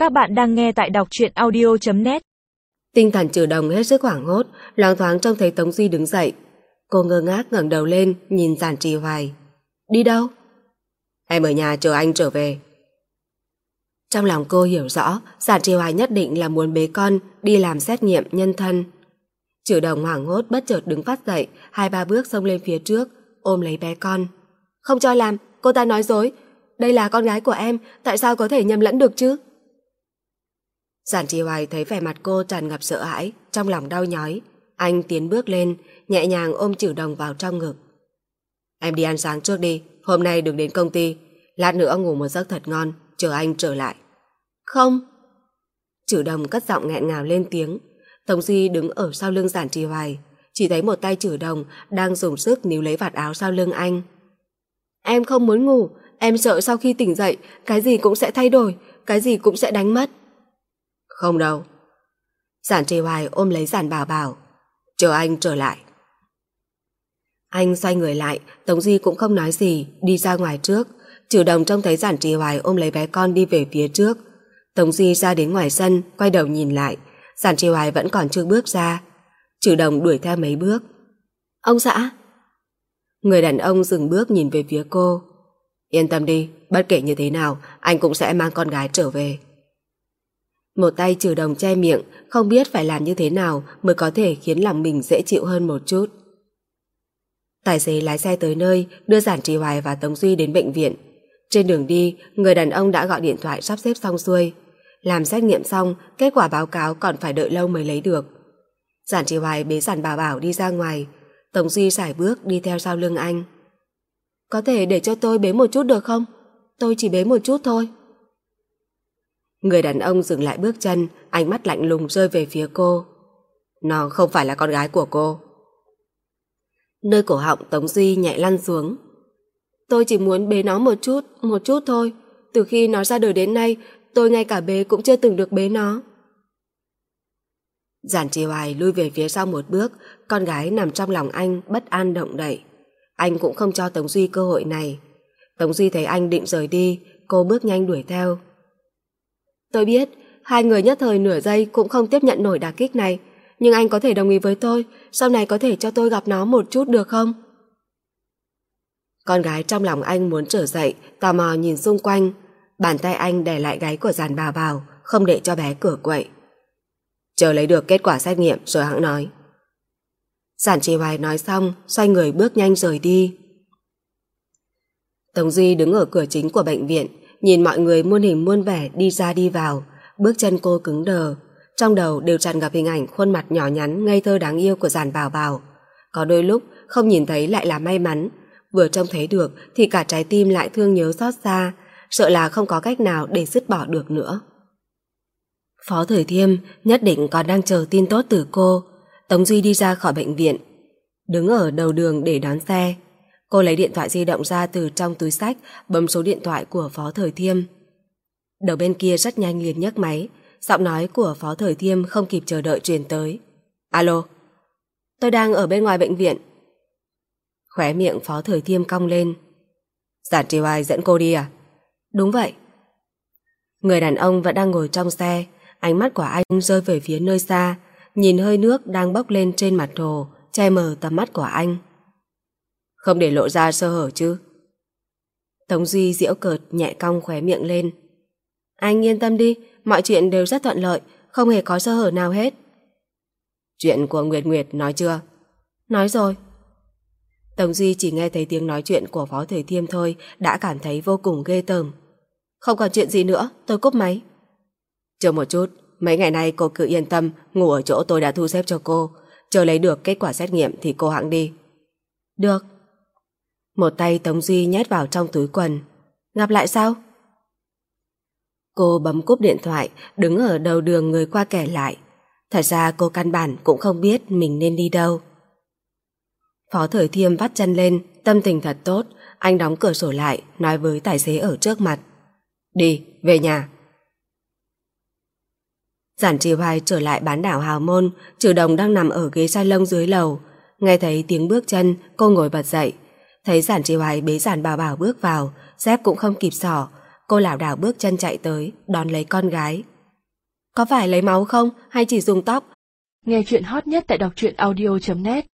Các bạn đang nghe tại đọc truyện audio.net. Tinh thần Trừ Đồng hết sức hoảng hốt, loáng thoáng trông thấy Tống Duy đứng dậy. Cô ngơ ngác ngẩng đầu lên, nhìn Giản Trì Hoài. Đi đâu? Em ở nhà chờ anh trở về. Trong lòng cô hiểu rõ, Giản Trì Hoài nhất định là muốn bế con đi làm xét nghiệm nhân thân. Trừ Đồng hoảng hốt bất chợt đứng phát dậy, 2-3 bước xông lên phía trước, ôm lấy bé con. Không cho làm, cô ta nói dối. Đây là con gái của em, tại sao có thể nhầm lẫn được chứ? Giản Trì Hoài thấy vẻ mặt cô tràn ngập sợ hãi, trong lòng đau nhói. Anh tiến bước lên, nhẹ nhàng ôm Trừ Đồng vào trong ngực. Em đi ăn sáng trước đi, hôm nay đừng đến công ty. Lát nữa ngủ một giấc thật ngon, chờ anh trở lại. Không. Trừ Đồng cất giọng nghẹn ngào lên tiếng. Tống Duy đứng ở sau lưng Giản Trì Hoài, chỉ thấy một tay Trừ Đồng đang dùng sức níu lấy vạt áo sau lưng anh. Em không muốn ngủ, em sợ sau khi tỉnh dậy, cái gì cũng sẽ thay đổi, cái gì cũng sẽ đánh mất. Không đâu. Giản Trì Hoài ôm lấy Giản Bảo Bảo. Chờ anh trở lại. Anh xoay người lại, Tống Duy cũng không nói gì, đi ra ngoài trước. Trừ Đồng trông thấy Giản Trì Hoài ôm lấy bé con đi về phía trước. Tống Duy ra đến ngoài sân, quay đầu nhìn lại. Giản Trì Hoài vẫn còn chưa bước ra. Trừ Đồng đuổi theo mấy bước. Ông xã. Người đàn ông dừng bước nhìn về phía cô. Yên tâm đi, bất kể như thế nào, anh cũng sẽ mang con gái trở về. Một tay Trừ Đồng che miệng, không biết phải làm như thế nào mới có thể khiến lòng mình dễ chịu hơn một chút. Tài xế lái xe tới nơi, đưa Giản Trì Hoài và Tống Duy đến bệnh viện. Trên đường đi, người đàn ông đã gọi điện thoại sắp xếp xong xuôi. Làm xét nghiệm xong, kết quả báo cáo còn phải đợi lâu mới lấy được. Giản Trì Hoài bế Giản Bảo Bảo đi ra ngoài. Tống Duy sải bước đi theo sau lưng anh. Có thể để cho tôi bế một chút được không? Tôi chỉ bế một chút thôi. Người đàn ông dừng lại bước chân, ánh mắt lạnh lùng rơi về phía cô. Nó không phải là con gái của cô. Nơi cổ họng Tống Duy nhẹ lăn xuống. Tôi chỉ muốn bế nó một chút thôi. Từ khi nó ra đời đến nay, tôi ngay cả bế cũng chưa từng được bế nó. Giản Trì Hoài lui về phía sau một bước, con gái nằm trong lòng anh bất an động đậy. Anh cũng không cho Tống Duy cơ hội này. Tống Duy thấy anh định rời đi, cô bước nhanh đuổi theo. Tôi biết, hai người nhất thời nửa giây cũng không tiếp nhận nổi đả kích này, nhưng anh có thể đồng ý với tôi, sau này có thể cho tôi gặp nó một chút được không? Con gái trong lòng anh muốn trở dậy, tò mò nhìn xung quanh. Bàn tay anh đè lại gáy của Giản Bảo Bảo, không để cho bé cửa quậy. Chờ lấy được kết quả xét nghiệm rồi hẵng nói. Giản Trì Hoài nói xong, xoay người bước nhanh rời đi. Tống Duy đứng ở cửa chính của bệnh viện, nhìn mọi người muôn hình muôn vẻ đi ra đi vào, bước chân cô cứng đờ, trong đầu đều tràn ngập hình ảnh khuôn mặt nhỏ nhắn ngây thơ đáng yêu của Giản Bảo Bảo. Có đôi lúc không nhìn thấy lại là may mắn, vừa trông thấy được thì cả trái tim lại thương nhớ xót xa, sợ là không có cách nào để dứt bỏ được nữa. Phó Thời Thiêm nhất định còn đang chờ tin tốt từ cô. Tống Duy đi ra khỏi bệnh viện, đứng ở đầu đường để đón xe. Cô lấy điện thoại di động ra từ trong túi xách, bấm số điện thoại của Phó Thời Thiêm. Đầu bên kia rất nhanh liền nhấc máy, giọng nói của Phó Thời Thiêm không kịp chờ đợi truyền tới. Alo, tôi đang ở bên ngoài bệnh viện. Khóe miệng Phó Thời Thiêm cong lên. Giản Trì Hoài dẫn cô đi à? Đúng vậy. Người đàn ông vẫn đang ngồi trong xe, ánh mắt của anh rơi về phía nơi xa, nhìn hơi nước đang bốc lên trên mặt hồ, che mờ tầm mắt của anh. Không để lộ ra sơ hở chứ? Tống Duy giễu cợt nhẹ cong khóe miệng lên. Anh yên tâm đi, mọi chuyện đều rất thuận lợi, không hề có sơ hở nào hết. Chuyện của Nguyệt Nguyệt nói chưa? Nói rồi. Tống Duy chỉ nghe thấy tiếng nói chuyện của Phó Thời Thiêm thôi đã cảm thấy vô cùng ghê tởm. Không còn chuyện gì nữa, tôi cúp máy. Chờ một chút, mấy ngày nay cô cứ yên tâm ngủ ở chỗ tôi đã thu xếp cho cô, chờ lấy được kết quả xét nghiệm thì cô hẵng đi. Được. Một tay Tống Duy nhét vào trong túi quần. Gặp lại sao? Cô bấm cúp điện thoại, đứng ở đầu đường người qua kẻ lại. Thật ra cô căn bản cũng không biết mình nên đi đâu. Phó Thời Thiêm vắt chân lên, tâm tình thật tốt. Anh đóng cửa sổ lại, nói với tài xế ở trước mặt. Đi, về nhà. Giản Trì Hoài trở lại bán đảo Hào Môn. Trừ Đồng đang nằm ở ghế salon dưới lầu. Nghe thấy tiếng bước chân, cô ngồi bật dậy. Thấy Giản Trì Hoài bế Giản Bảo Bảo bước vào, dép cũng không kịp xỏ. Cô lảo đảo bước chân chạy tới, đón lấy con gái. Có phải lấy máu không hay chỉ dùng tóc? Nghe chuyện hot nhất tại đọc truyện audio.net